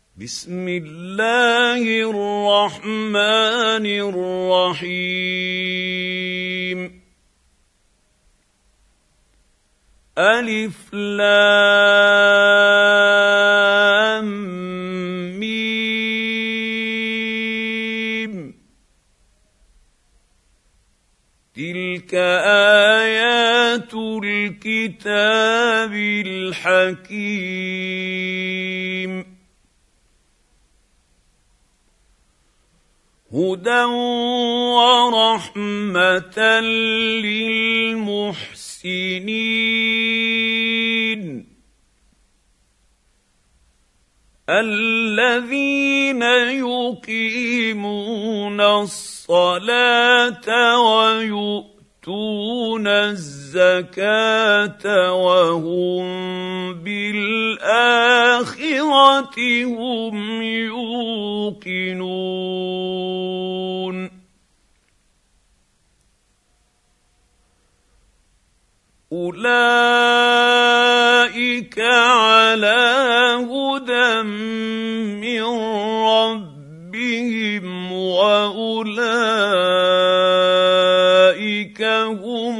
بسم الله الرحمن الرحيم ألف لام ميم تلك آيات الكتاب الحكيم هدى ورحمة للمحسنين الذين يقيمون الصلاة ويؤتون الزكاة وهم بالآخرة هم يوقنون أولئك على هدى من ربهم وأولئك هم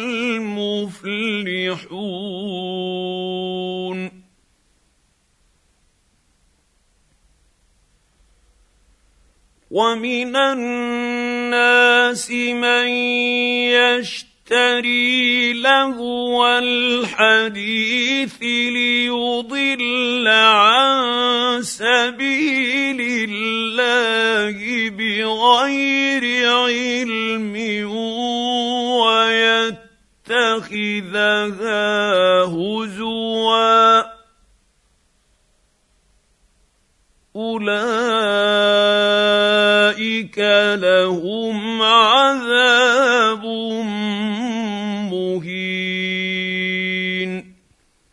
المفلحون ومن الناس من يشتري لهو الحديث ليضل عن سبيل الله بغير علم ويتخذها هزوا أولئك لهم عذاب مهين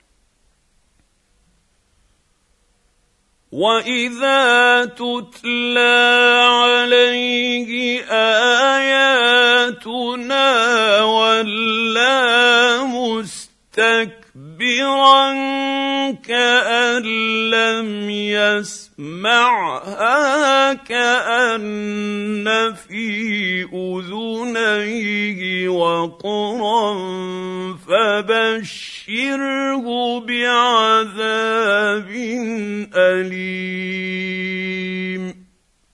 وإذا تتلى عليه آياتنا ولى مستكبرا كأن لم يسمعها كأن في أذنيه وقرا فبشره بعذاب أليم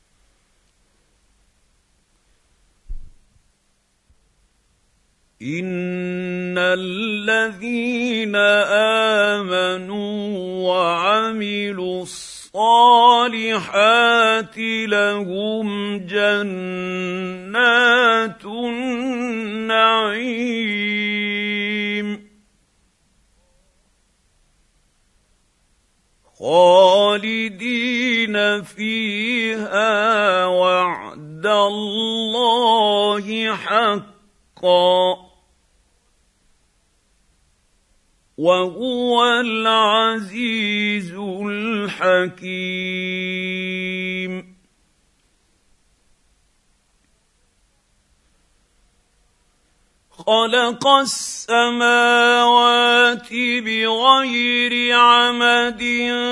إن الذين آمنوا وعملوا الصالحات لهم جنات النعيم خالدين فيها وعد الله حقا وهو العزيز الحكيم خلق السماوات بغير عمد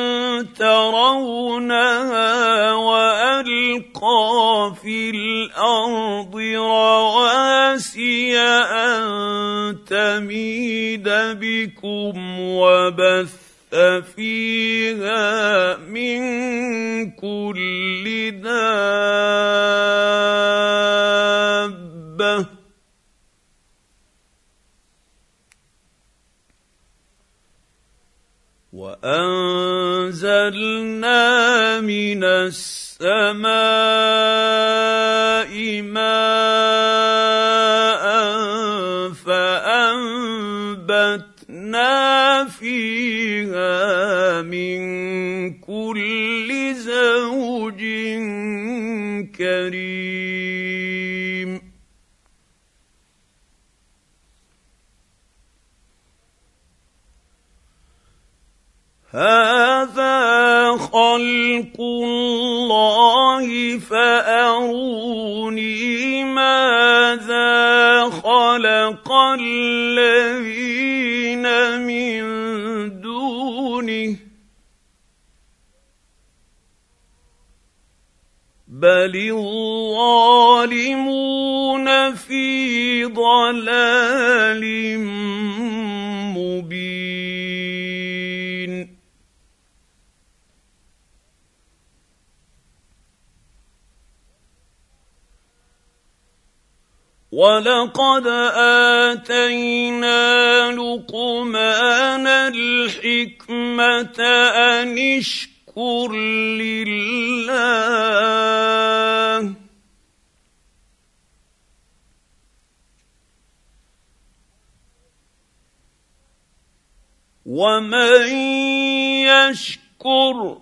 ترونها وألقى في الأرض رواسي أن تميد بكم وبث فيها من كل دابة وأنزلنا من السماء ماء فأنبتنا فيها من كل زوج كريم هذا خلق الله فأروني ماذا خلق الذين من دونه بل الظالمون في ضلال مبين. ولقد آتينا لقمان الحكمة أن اشكر لله ومن يشكر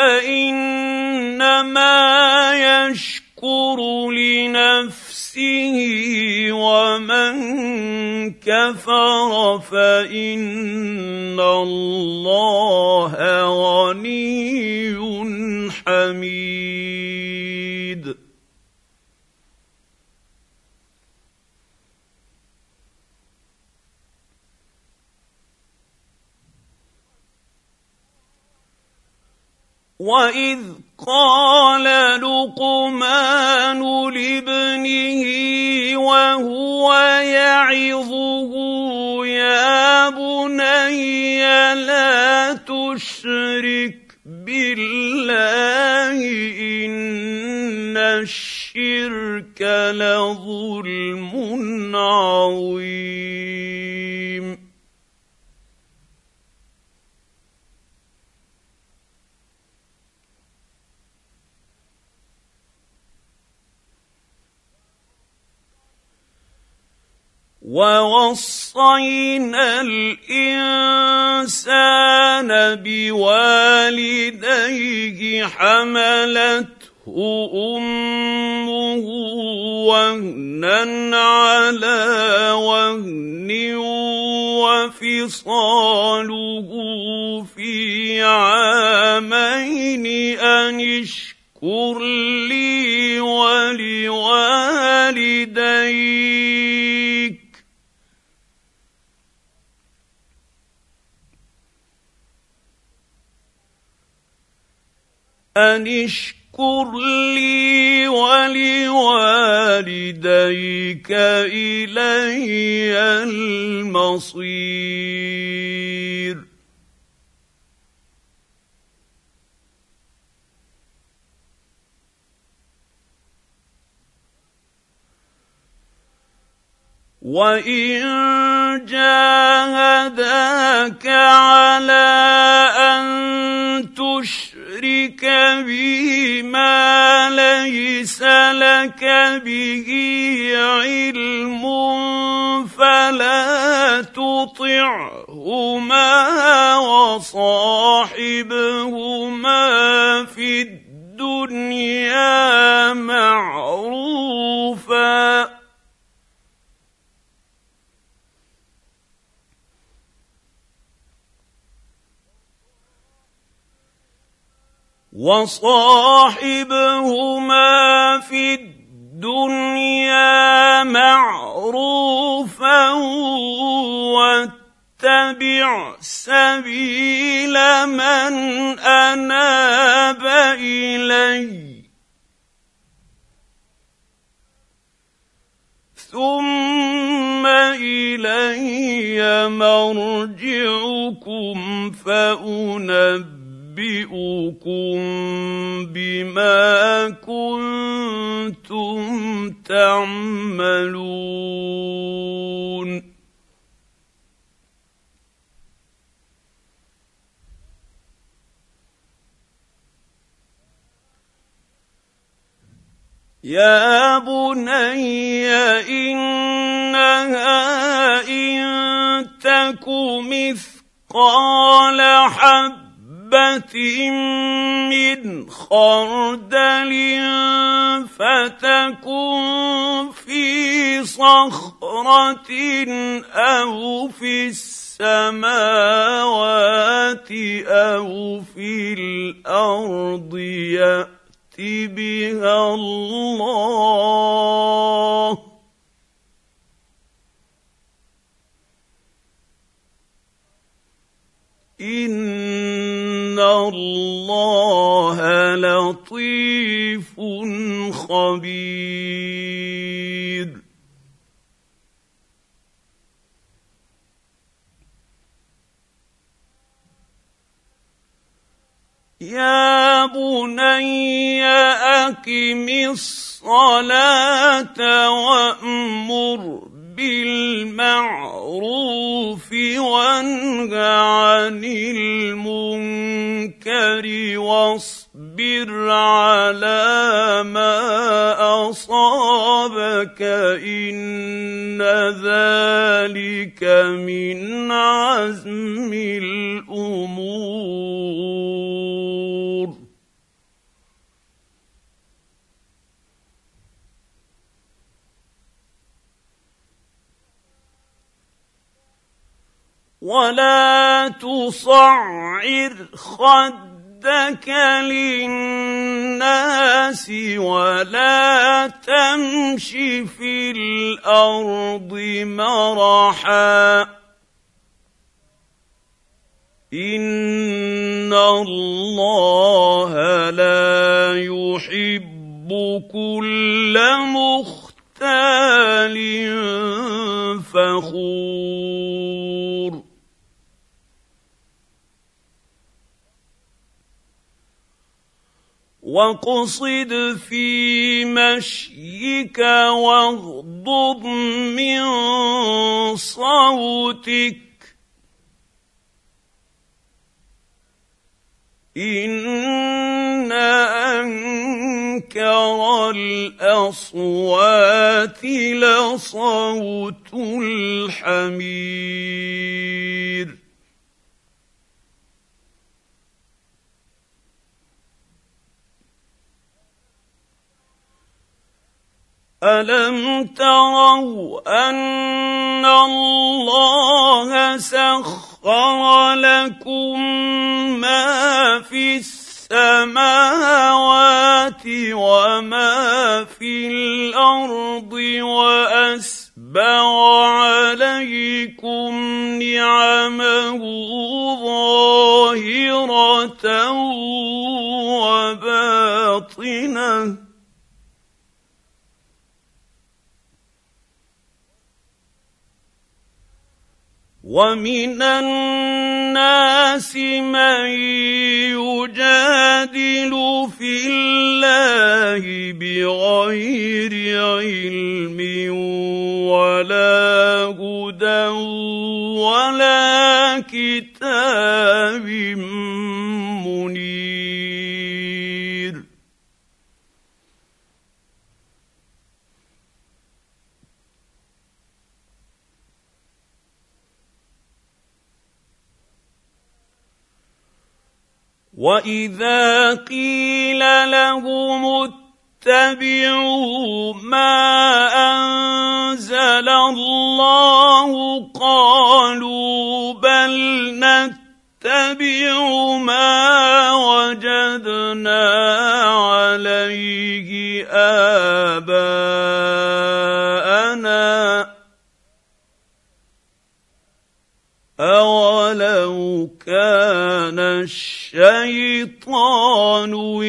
فإنما يشكر لنفسه ومن كفر فإن الله غني حميد. وإذ قال لقمان لابنه وهو يعظه يا بني لا تشرك بالله إن الشرك لظلم عظيم. ووصينا الإنسان بوالديه حملته أمه وهنا على وهن وفصاله في عامين أن اشكر لي ولوالديك أن اشكر لي ولوالديك إلي المصير. وإن جاهداك على أن تشرك بي ما ليس لك به علم فلا تطعهما وصاحبهما في الدنيا معروفا واتبع سبيل من أناب إلي ثم إلي مرجعكم فأنبئكم بما كنتم تعملون. يا بني إنها إن تك مثقال حبة من خردل فتكن في صخرة أو في السماوات أو في الأرض يأت بها الله إن الله لطيف لطيف خبير. يا بني أقم الصلاة وأمر بالمعروف وانه عن المنكر واصبر على ما أصابك إن ذلك من عزم الأمور. ولا تصعر خدك للناس ولا تمش في الأرض مرحا إن الله لا يحب كل مختال فخور. واقصد في مشيك واغضض من صوتك إن أنكر الأصوات لصوت الحمير. ألم تروا أن الله سخر لكم ما في السماوات وما في الأرض وأسبغ عليكم نعمه ظاهرة وباطنة ومن الناس من يجادل في الله بغير علم ولا هدى ولا كتاب منير. وإذا قيل لهم اتبعوا ما أنزل الله قالوا بل نتبع ما وجدنا عليه آباءنا أولو كان الشيطان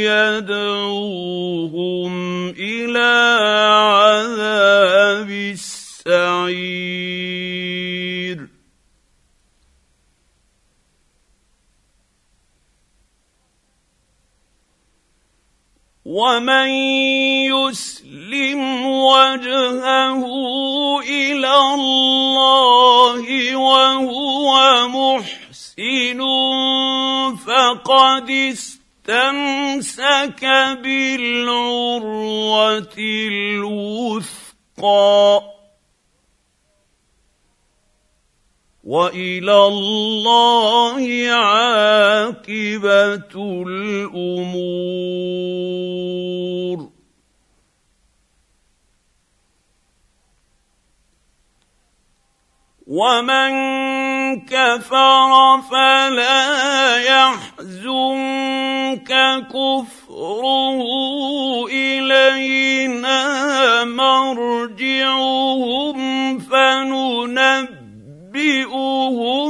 يدعوهم إلى عذاب السعير. ومن يسلم وجهه إلى الله وهو محسن فقد استمسك بالعروة الوثقى وإلى الله عاقبة الأمور. ومن كفر فلا يحزنك كفره إلينا مرجعهم فننبئهم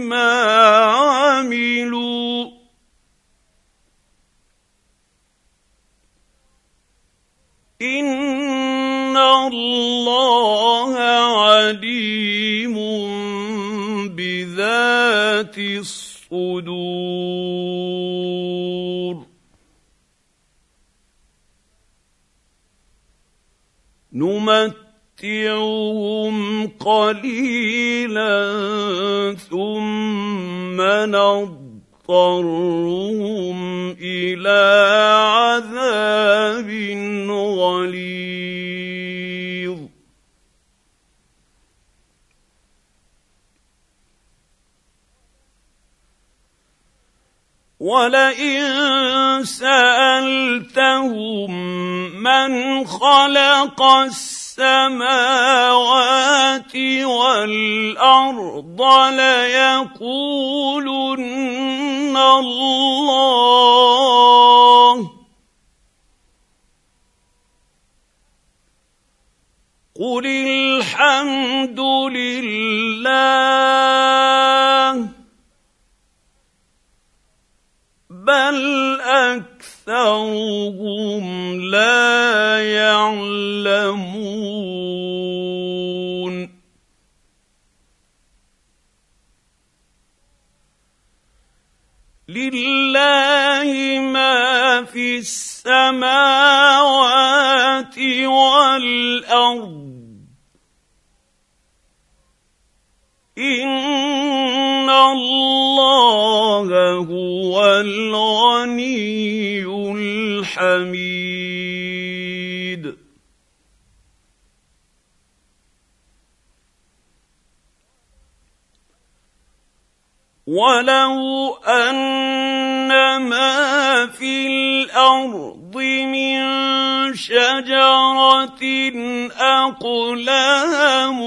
بما عملوا إن الله عليم بذات الصدور نمتعهم قليلا ثم نضطرهم إلى عذاب غليظ ولئن سألتهم من خلق السماوات والأرض ليقولن الله قل الحمد لله بل أكثرهم لا يعلمون لله ما في السماوات والأرض إن الله هو الغني الحميد ولو أن ما في الأرض من شجرة أقلام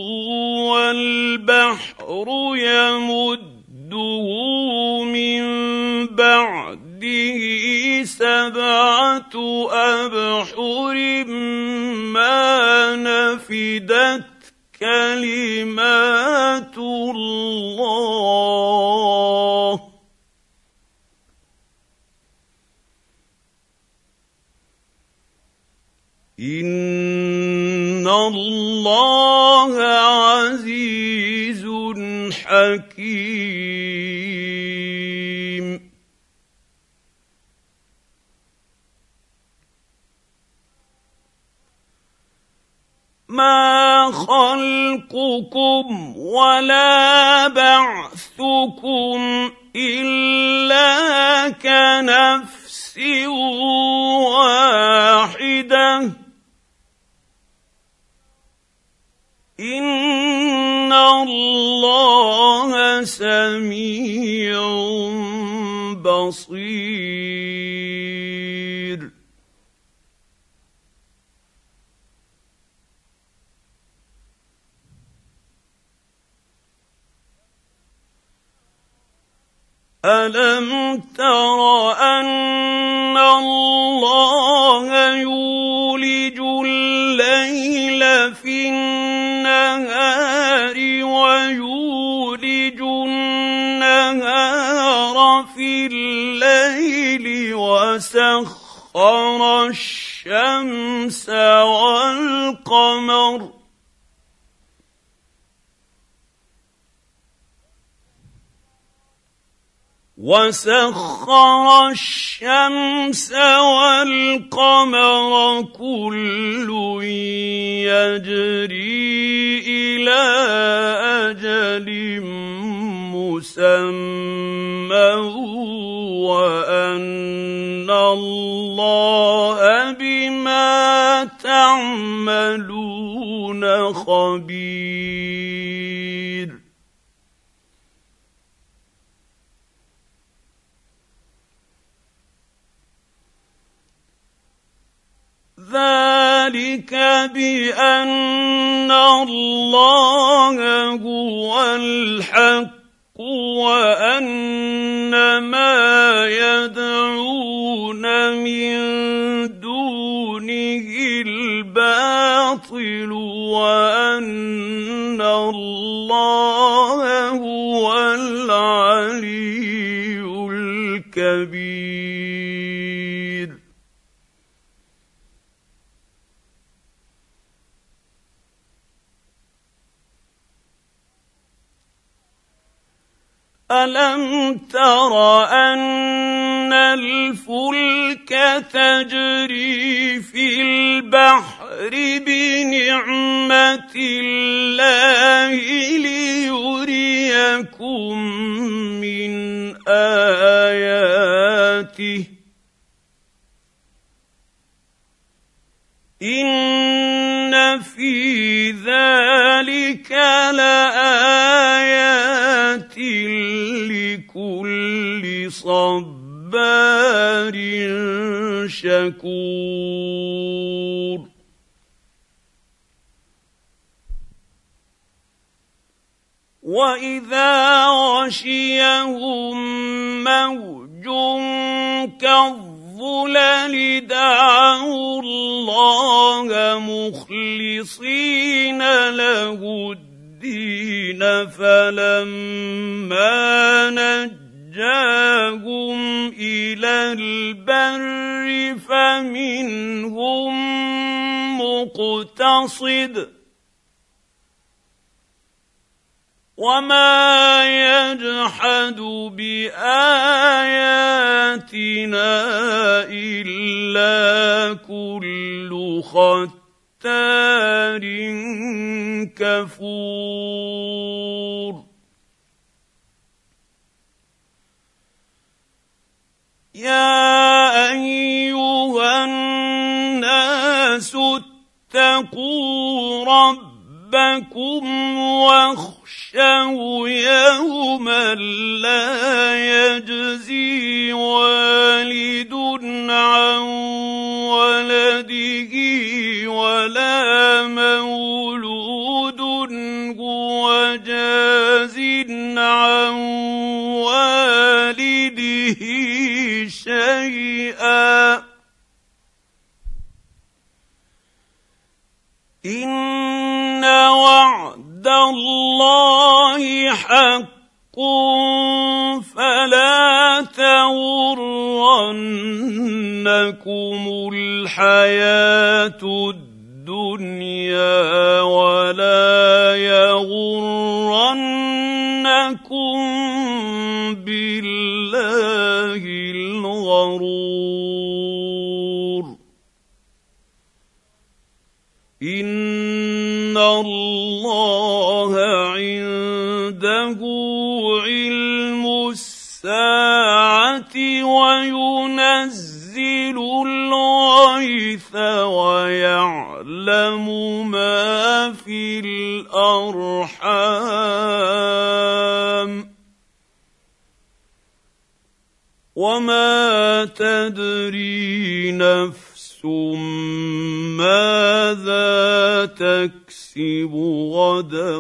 والبحر يمده من بعده 7 أبحر ما نفدت كلمات الله إن الله عزيز حكيم ما خلقكم ولا بعثكم إلا كنفس واحدة إن الله سميع بصير ألم تر أن الله يولج الليل في النهار ويولج النهار في الليل وسخر الشمس والقمر كل يجري إلى أجل مسمى وأن الله بما تعملون خبير ذلك بأن الله هو الحق وأن ما يدعون من دونه الباطل وأن الله هو العلي الكبير ألم تر أن الفلك تجري في البحر بنعمة الله ليريكم من آياته إن في ذلك لآيات لكل صبار شكور وإذا غشيهم موج كالظلل دعوا الله مخلصين له الدين فلما نجاهم إلى البر فمنهم مقتصد وما يجحد بآياتنا إلا كل ختار كفور يا أيها الناس اتقوا ربكم واخشوا يوما لا يجزي والد عن ولده ولا مولود هو جاز عن والده شيئا إن وعد الله حق فلا تغرنكم الحياة الدنيا ولا يغرنكم بالله الغرور إن الله عنده علم الساعة وينزل الغيث ويعلم ما في الأرحام وما تدري نفس ماذا تكسب غدا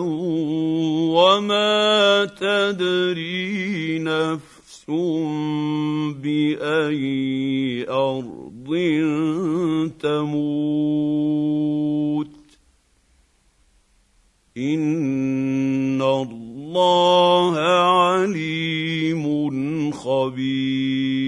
وما تدري نفس بأي أرض تموت إن الله عليم خبير